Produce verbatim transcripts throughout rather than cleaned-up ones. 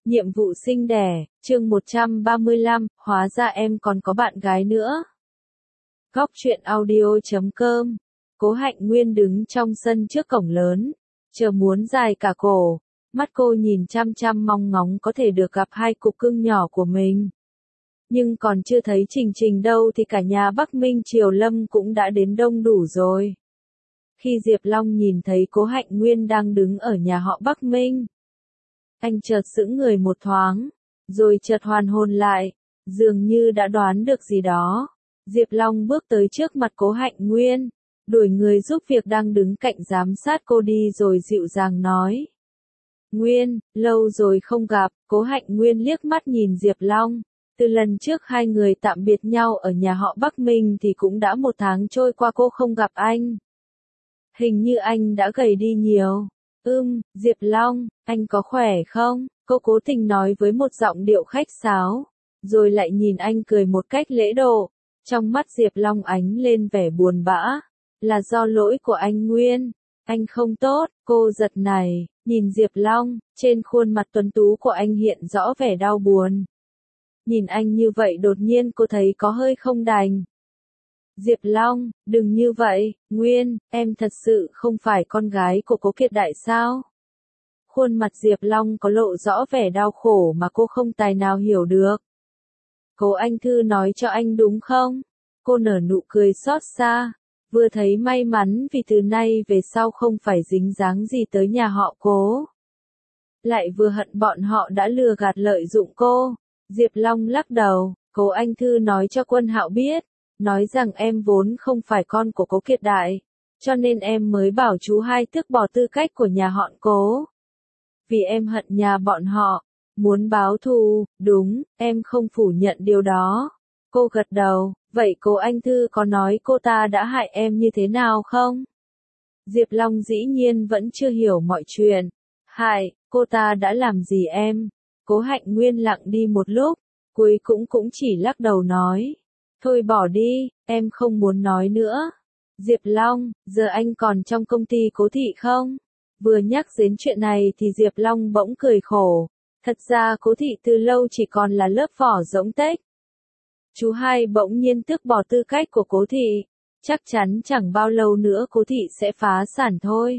Nhiệm vụ sinh đẻ, chương một trăm ba mươi lăm, hóa ra em còn có bạn gái nữa. Góc truyện audio chấm com. Cố Hạnh Nguyên đứng trong sân trước cổng lớn, chờ muốn dài cả cổ, mắt cô nhìn chăm chăm mong ngóng có thể được gặp hai cục cưng nhỏ của mình. Nhưng còn chưa thấy Trình Trình đâu thì cả nhà Bắc Minh Triều Lâm cũng đã đến đông đủ rồi. Khi Diệp Long nhìn thấy Cố Hạnh Nguyên đang đứng ở nhà họ Bắc Minh, anh chợt sững người một thoáng, rồi chợt hoàn hồn lại, dường như đã đoán được gì đó. Diệp Long bước tới trước mặt Cố Hạnh Nguyên, đuổi người giúp việc đang đứng cạnh giám sát cô đi rồi dịu dàng nói. Nguyên, lâu rồi không gặp. Cố Hạnh Nguyên liếc mắt nhìn Diệp Long. Từ lần trước hai người tạm biệt nhau ở nhà họ Bắc Minh thì cũng đã một tháng trôi qua cô không gặp anh. Hình như anh đã gầy đi nhiều. Ừm, Diệp Long, anh có khỏe không? Cô cố tình nói với một giọng điệu khách sáo, rồi lại nhìn anh cười một cách lễ độ. Trong mắt Diệp Long ánh lên vẻ buồn bã. Là do lỗi của anh Nguyên. Anh không tốt. Cô giật nảy, nhìn Diệp Long, trên khuôn mặt tuấn tú của anh hiện rõ vẻ đau buồn. Nhìn anh như vậy đột nhiên cô thấy có hơi không đành. Diệp Long, đừng như vậy, Nguyên, em thật sự không phải con gái của Cố Kiệt Đại sao? Khuôn mặt Diệp Long có lộ rõ vẻ đau khổ mà cô không tài nào hiểu được. Cố Anh Thư nói cho anh đúng không? Cô nở nụ cười xót xa, vừa thấy may mắn vì từ nay về sau không phải dính dáng gì tới nhà họ Cố. Lại vừa hận bọn họ đã lừa gạt lợi dụng cô. Diệp Long lắc đầu, Cố Anh Thư nói cho Quân Hạo biết, nói rằng em vốn không phải con của Cố Kiệt Đại, cho nên em mới bảo chú hai tước bỏ tư cách của nhà họ Cố. Vì em hận nhà bọn họ, muốn báo thù, đúng, em không phủ nhận điều đó. Cô gật đầu, vậy Cố Anh Thư có nói cô ta đã hại em như thế nào không? Diệp Long dĩ nhiên vẫn chưa hiểu mọi chuyện. Hại, cô ta đã làm gì em? Cố Hạnh Nguyên lặng đi một lúc, cuối cũng cũng chỉ lắc đầu nói. Thôi bỏ đi, em không muốn nói nữa. Diệp Long, giờ anh còn trong công ty Cố thị không? Vừa nhắc đến chuyện này thì Diệp Long bỗng cười khổ. Thật ra Cố thị từ lâu chỉ còn là lớp vỏ rỗng tếch. Chú hai bỗng nhiên tước bỏ tư cách của Cố thị. Chắc chắn chẳng bao lâu nữa Cố thị sẽ phá sản thôi.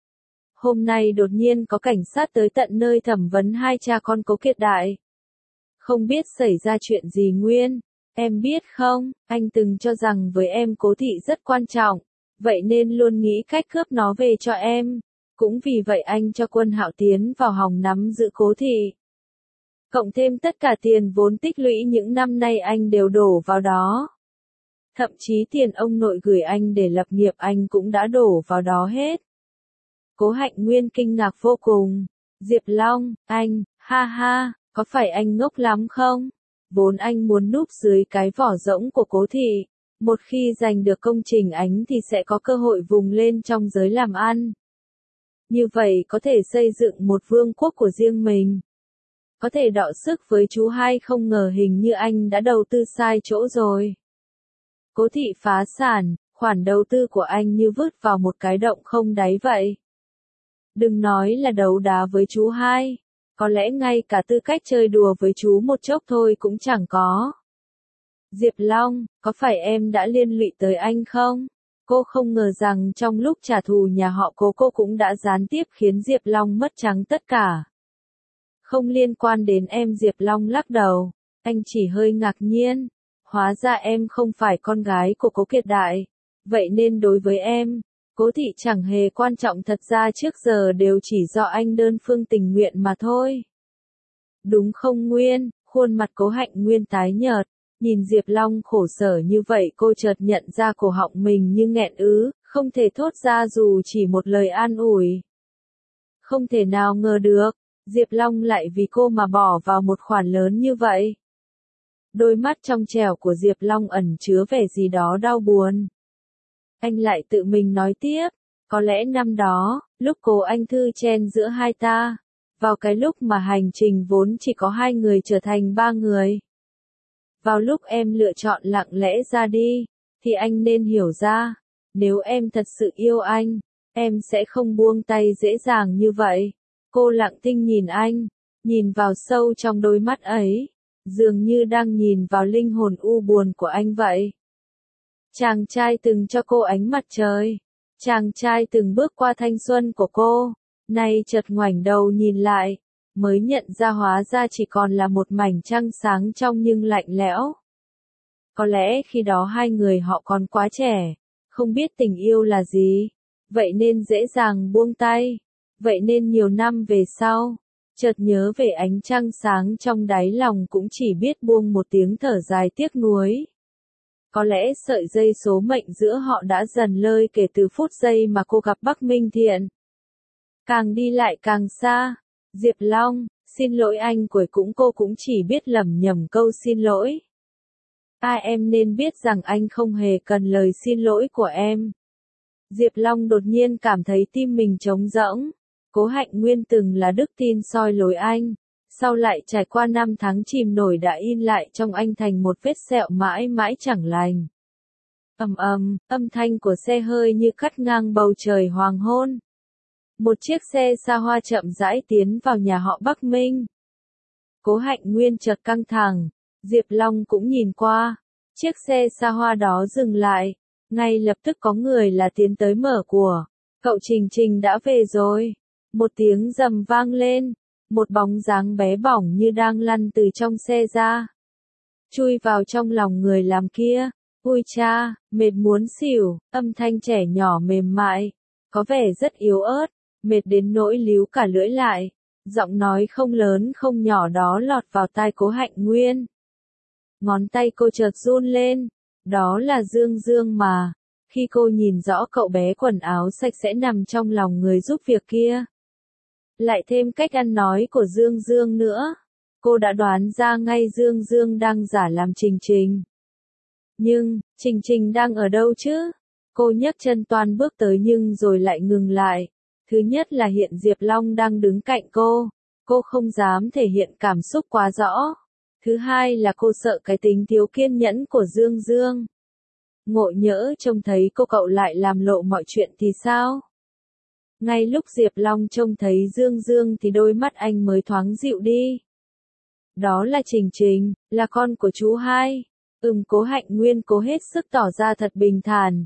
Hôm nay đột nhiên có cảnh sát tới tận nơi thẩm vấn hai cha con Cố Kiệt Đại. Không biết xảy ra chuyện gì Nguyên. Em biết không, anh từng cho rằng với em Cố thị rất quan trọng, vậy nên luôn nghĩ cách cướp nó về cho em. Cũng vì vậy anh cho Quân Hạo tiến vào hòng nắm giữ Cố thị. Cộng thêm tất cả tiền vốn tích lũy những năm nay anh đều đổ vào đó. Thậm chí tiền ông nội gửi anh để lập nghiệp anh cũng đã đổ vào đó hết. Cố Hạnh Nguyên kinh ngạc vô cùng. Diệp Long, anh, ha ha, có phải anh ngốc lắm không? Vốn anh muốn núp dưới cái vỏ rỗng của Cố thị. Một khi giành được công trình ánh thì sẽ có cơ hội vùng lên trong giới làm ăn. Như vậy có thể xây dựng một vương quốc của riêng mình. Có thể đọ sức với chú hai, không ngờ hình như anh đã đầu tư sai chỗ rồi. Cố thị phá sản, khoản đầu tư của anh như vứt vào một cái động không đáy vậy. Đừng nói là đấu đá với chú hai. Có lẽ ngay cả tư cách chơi đùa với chú một chốc thôi cũng chẳng có. Diệp Long, có phải em đã liên lụy tới anh không? Cô không ngờ rằng trong lúc trả thù nhà họ Cố cô cũng đã gián tiếp khiến Diệp Long mất trắng tất cả. Không liên quan đến em. Diệp Long lắc đầu, anh chỉ hơi ngạc nhiên. Hóa ra em không phải con gái của Cố Kiệt Đại. Vậy nên đối với em, Cố thị chẳng hề quan trọng, thật ra trước giờ đều chỉ do anh đơn phương tình nguyện mà thôi. Đúng không Nguyên? Khuôn mặt Cố Hạnh Nguyên tái nhợt, nhìn Diệp Long khổ sở như vậy cô chợt nhận ra cổ họng mình như nghẹn ứ, không thể thốt ra dù chỉ một lời an ủi. Không thể nào ngờ được, Diệp Long lại vì cô mà bỏ vào một khoản lớn như vậy. Đôi mắt trong trẻo của Diệp Long ẩn chứa vẻ gì đó đau buồn. Anh lại tự mình nói tiếp, có lẽ năm đó, lúc Cố Anh Thư chen giữa hai ta, vào cái lúc mà hành trình vốn chỉ có hai người trở thành ba người. Vào lúc em lựa chọn lặng lẽ ra đi, thì anh nên hiểu ra, nếu em thật sự yêu anh, em sẽ không buông tay dễ dàng như vậy. Cô lặng thinh nhìn anh, nhìn vào sâu trong đôi mắt ấy, dường như đang nhìn vào linh hồn u buồn của anh vậy. Chàng trai từng cho cô ánh mặt trời, chàng trai từng bước qua thanh xuân của cô, nay chợt ngoảnh đầu nhìn lại, mới nhận ra hóa ra chỉ còn là một mảnh trăng sáng trong nhưng lạnh lẽo. Có lẽ khi đó hai người họ còn quá trẻ, không biết tình yêu là gì, vậy nên dễ dàng buông tay, vậy nên nhiều năm về sau, chợt nhớ về ánh trăng sáng trong đáy lòng cũng chỉ biết buông một tiếng thở dài tiếc nuối. Có lẽ sợi dây số mệnh giữa họ đã dần lơi kể từ phút giây mà cô gặp Bắc Minh Thiện. Càng đi lại càng xa, Diệp Long, xin lỗi anh cuối cũng cô cũng chỉ biết lẩm nhẩm câu xin lỗi. À em nên biết rằng anh không hề cần lời xin lỗi của em. Diệp Long đột nhiên cảm thấy tim mình trống rỗng. Cố Hạnh Nguyên từng là đức tin soi lối anh, sau lại trải qua năm tháng chìm nổi đã in lại trong anh thành một vết sẹo mãi mãi chẳng lành. Ầm ầm, âm thanh của xe hơi như cắt ngang bầu trời hoàng hôn. Một chiếc xe xa hoa chậm rãi tiến vào nhà họ Bắc Minh. Cố Hạnh Nguyên chợt căng thẳng, Diệp Long cũng nhìn qua, chiếc xe xa hoa đó dừng lại, ngay lập tức có người là tiến tới mở của, cậu Trình Trình đã về rồi. Một tiếng rầm vang lên, một bóng dáng bé bỏng như đang lăn từ trong xe ra, chui vào trong lòng người làm kia. Ui cha, mệt muốn xỉu, âm thanh trẻ nhỏ mềm mại, có vẻ rất yếu ớt, mệt đến nỗi líu cả lưỡi lại, giọng nói không lớn không nhỏ đó lọt vào tai Cố Hạnh Nguyên. Ngón tay cô chợt run lên, đó là Dương Dương mà. Khi cô nhìn rõ cậu bé quần áo sạch sẽ nằm trong lòng người giúp việc kia, lại thêm cách ăn nói của Dương Dương nữa, cô đã đoán ra ngay Dương Dương đang giả làm Trình Trình. Nhưng, Trình Trình đang ở đâu chứ? Cô nhấc chân toan bước tới nhưng rồi lại ngừng lại. Thứ nhất là hiện Diệp Long đang đứng cạnh cô, cô không dám thể hiện cảm xúc quá rõ. Thứ hai là cô sợ cái tính thiếu kiên nhẫn của Dương Dương. Ngộ nhỡ trông thấy cô cậu lại làm lộ mọi chuyện thì sao? Ngay lúc Diệp Long trông thấy Dương Dương thì đôi mắt anh mới thoáng dịu đi. Đó là Trình Trình, là con của chú hai. Ừm, Cố Hạnh Nguyên cố hết sức tỏ ra thật bình thản.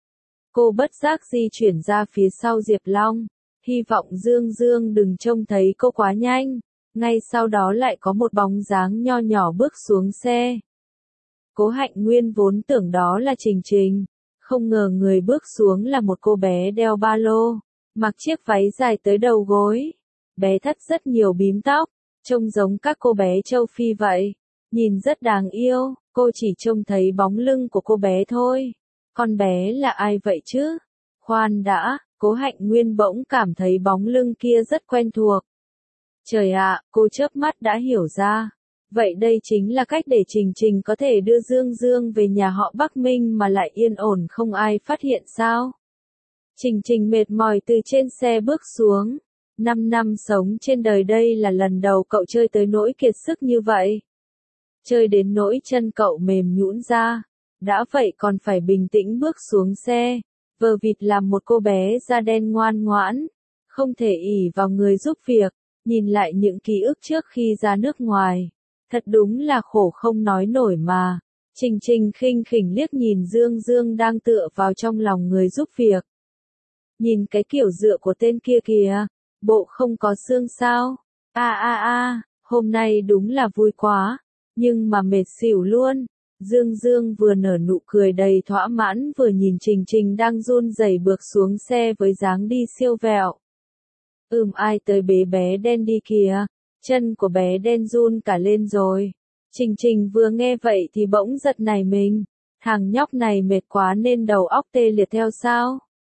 Cô bất giác di chuyển ra phía sau Diệp Long, hy vọng Dương Dương đừng trông thấy cô quá nhanh. Ngay sau đó lại có một bóng dáng nho nhỏ bước xuống xe. Cố Hạnh Nguyên vốn tưởng đó là Trình Trình, không ngờ người bước xuống là một cô bé đeo ba lô, mặc chiếc váy dài tới đầu gối. Bé thắt rất nhiều bím tóc, trông giống các cô bé châu Phi vậy, nhìn rất đáng yêu. Cô chỉ trông thấy bóng lưng của cô bé thôi. Con bé là ai vậy chứ? Khoan đã, Cố Hạnh Nguyên bỗng cảm thấy bóng lưng kia rất quen thuộc. Trời ạ, cô chớp mắt đã hiểu ra. Vậy đây chính là cách để Trình Trình có thể đưa Dương Dương về nhà họ Bắc Minh mà lại yên ổn không ai phát hiện sao? Trình Trình mệt mỏi từ trên xe bước xuống. Năm năm sống trên đời đây là lần đầu cậu chơi tới nỗi kiệt sức như vậy. Chơi đến nỗi chân cậu mềm nhũn ra. Đã vậy còn phải bình tĩnh bước xuống xe, vờ vịt làm một cô bé da đen ngoan ngoãn, không thể ỷ vào người giúp việc, nhìn lại những ký ức trước khi ra nước ngoài. Thật đúng là khổ không nói nổi mà. Trình Trình khinh khỉnh liếc nhìn Dương Dương đang tựa vào trong lòng người giúp việc. Nhìn cái kiểu dựa của tên kia kìa, bộ không có xương sao? A a a, hôm nay đúng là vui quá, nhưng mà mệt xỉu luôn. Dương Dương vừa nở nụ cười đầy thỏa mãn vừa nhìn Trình Trình đang run rẩy bước xuống xe với dáng đi siêu vẹo. Ừm, ai tới bế bé đen đi kìa, chân của bé đen run cả lên rồi. Trình Trình vừa nghe vậy thì bỗng giật nảy mình, thằng nhóc này mệt quá nên đầu óc tê liệt theo sao?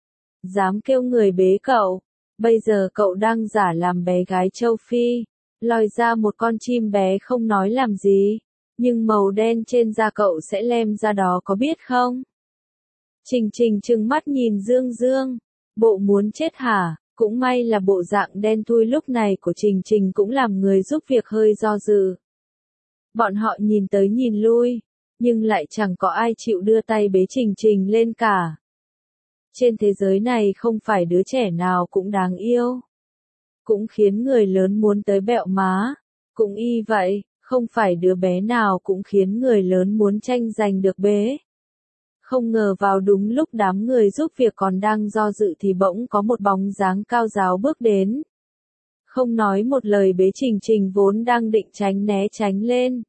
Dám kêu người bế cậu, bây giờ cậu đang giả làm bé gái châu Phi, lòi ra một con chim bé không nói làm gì. Nhưng màu đen trên da cậu sẽ lem ra đó có biết không? Trình Trình trừng mắt nhìn Dương Dương. Bộ muốn chết hả? Cũng may là bộ dạng đen thui lúc này của Trình Trình cũng làm người giúp việc hơi do dự. Bọn họ nhìn tới nhìn lui, nhưng lại chẳng có ai chịu đưa tay bế Trình Trình lên cả. Trên thế giới này không phải đứa trẻ nào cũng đáng yêu. cũng khiến người lớn muốn tới bẹo má. Cũng y vậy, không phải đứa bé nào cũng khiến người lớn muốn tranh giành được bế. Không ngờ vào đúng lúc đám người giúp việc còn đang do dự thì bỗng có một bóng dáng cao ráo bước đến. Không nói một lời bế Trình Trình vốn đang định tránh né tránh lên.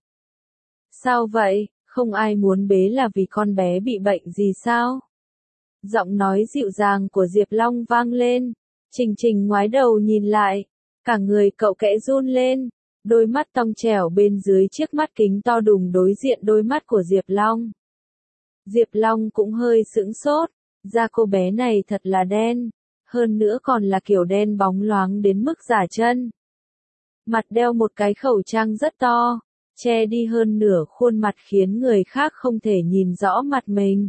Sao vậy, không ai muốn bế là vì con bé bị bệnh gì sao? Giọng nói dịu dàng của Diệp Long vang lên. Trình Trình ngoái đầu nhìn lại. Cả người cậu khẽ run lên. Đôi mắt trong trẻo bên dưới chiếc mắt kính to đùng đối diện đôi mắt của Diệp Long. Diệp Long cũng hơi sững sốt. Da cô bé này thật là đen. Hơn nữa còn là kiểu đen bóng loáng đến mức giả chân. Mặt đeo một cái khẩu trang rất to. Che đi hơn nửa khuôn mặt khiến người khác không thể nhìn rõ mặt mình.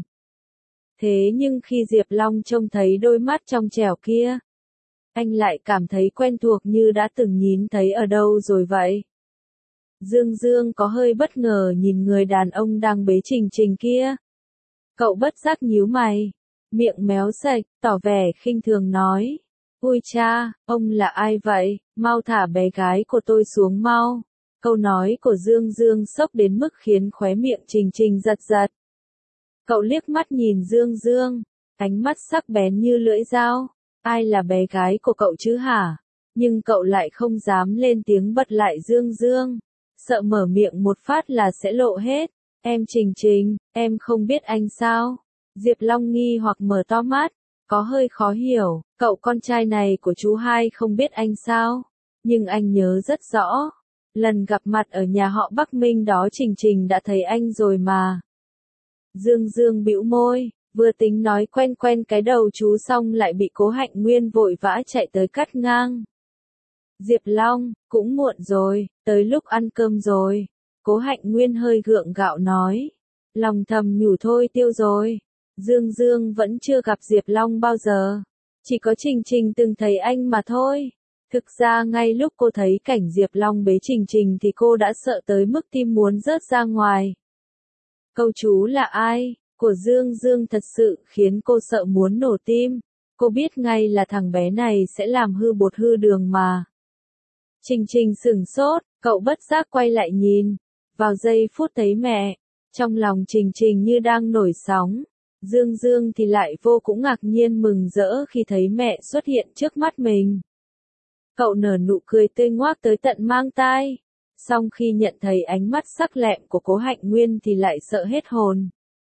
Thế nhưng khi Diệp Long trông thấy đôi mắt trong trẻo kia, anh lại cảm thấy quen thuộc như đã từng nhìn thấy ở đâu rồi vậy. Dương Dương có hơi bất ngờ nhìn người đàn ông đang bế Trình Trình kia. Cậu bất giác nhíu mày, miệng méo sạch, tỏ vẻ khinh thường nói. Ui cha, ông là ai vậy, mau thả bé gái của tôi xuống mau. Câu nói của Dương Dương sốc đến mức khiến khóe miệng Trình Trình giật giật. Cậu liếc mắt nhìn Dương Dương, ánh mắt sắc bén như lưỡi dao. Ai là bé gái của cậu chứ hả? Nhưng cậu lại không dám lên tiếng bật lại Dương Dương. Sợ mở miệng một phát là sẽ lộ hết. Em Trình Trình, em không biết anh sao? Diệp Long nghi hoặc mở to mắt, có hơi khó hiểu. Cậu con trai này của chú hai không biết anh sao? Nhưng anh nhớ rất rõ. Lần gặp mặt ở nhà họ Bắc Minh đó Trình Trình đã thấy anh rồi mà. Dương Dương bĩu môi, vừa tính nói quen quen cái đầu chú xong lại bị Cố Hạnh Nguyên vội vã chạy tới cắt ngang. Diệp Long, cũng muộn rồi, tới lúc ăn cơm rồi. Cố Hạnh Nguyên hơi gượng gạo nói. Lòng thầm nhủ thôi tiêu rồi. Dương Dương vẫn chưa gặp Diệp Long bao giờ. Chỉ có Trình Trình từng thấy anh mà thôi. Thực ra ngay lúc cô thấy cảnh Diệp Long bế Trình Trình thì cô đã sợ tới mức tim muốn rớt ra ngoài. Câu chú là ai? Của Dương Dương thật sự khiến cô sợ muốn nổ tim. Cô biết ngay là thằng bé này sẽ làm hư bột hư đường mà. Trình Trình sửng sốt, cậu bất giác quay lại nhìn. Vào giây phút thấy mẹ, trong lòng Trình Trình như đang nổi sóng. Dương Dương thì lại vô cùng ngạc nhiên mừng rỡ khi thấy mẹ xuất hiện trước mắt mình. Cậu nở nụ cười tươi ngoác tới tận mang tai. Song khi nhận thấy ánh mắt sắc lẹm của Cố Hạnh Nguyên thì lại sợ hết hồn.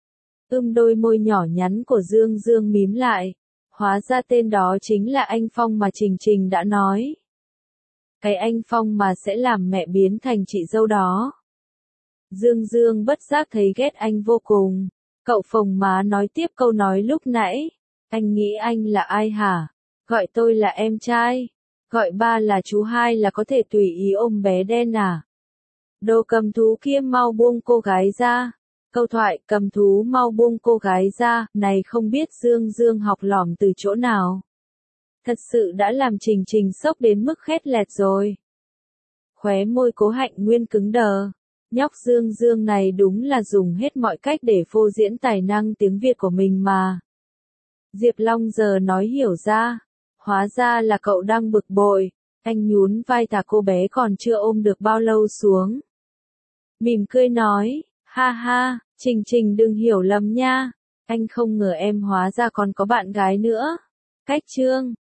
Ưm đôi môi nhỏ nhắn của Dương Dương mím lại. Hóa ra tên đó chính là anh Phong mà Trình Trình đã nói. Cái anh Phong mà sẽ làm mẹ biến thành chị dâu đó. Dương Dương bất giác thấy ghét anh vô cùng. Cậu phồng má nói tiếp câu nói lúc nãy. Anh nghĩ anh là ai hả? Gọi tôi là em trai. Gọi ba là chú hai là có thể tùy ý ôm bé đen à? Đồ cầm thú kia mau buông cô gái ra. Câu thoại cầm thú mau buông cô gái ra, này không biết Dương Dương học lỏm từ chỗ nào. Thật sự đã làm Trình Trình sốc đến mức khét lẹt rồi. Khóe môi Cố Hạnh Nguyên cứng đờ. Nhóc Dương Dương này đúng là dùng hết mọi cách để phô diễn tài năng tiếng Việt của mình mà. Diệp Long giờ nói hiểu ra. Hóa ra là cậu đang bực bội. Anh nhún vai thả cô bé còn chưa ôm được bao lâu xuống. Mỉm cười nói, ha ha, Trình Trình đừng hiểu lầm nha. Anh không ngờ em hóa ra còn có bạn gái nữa. Cách chương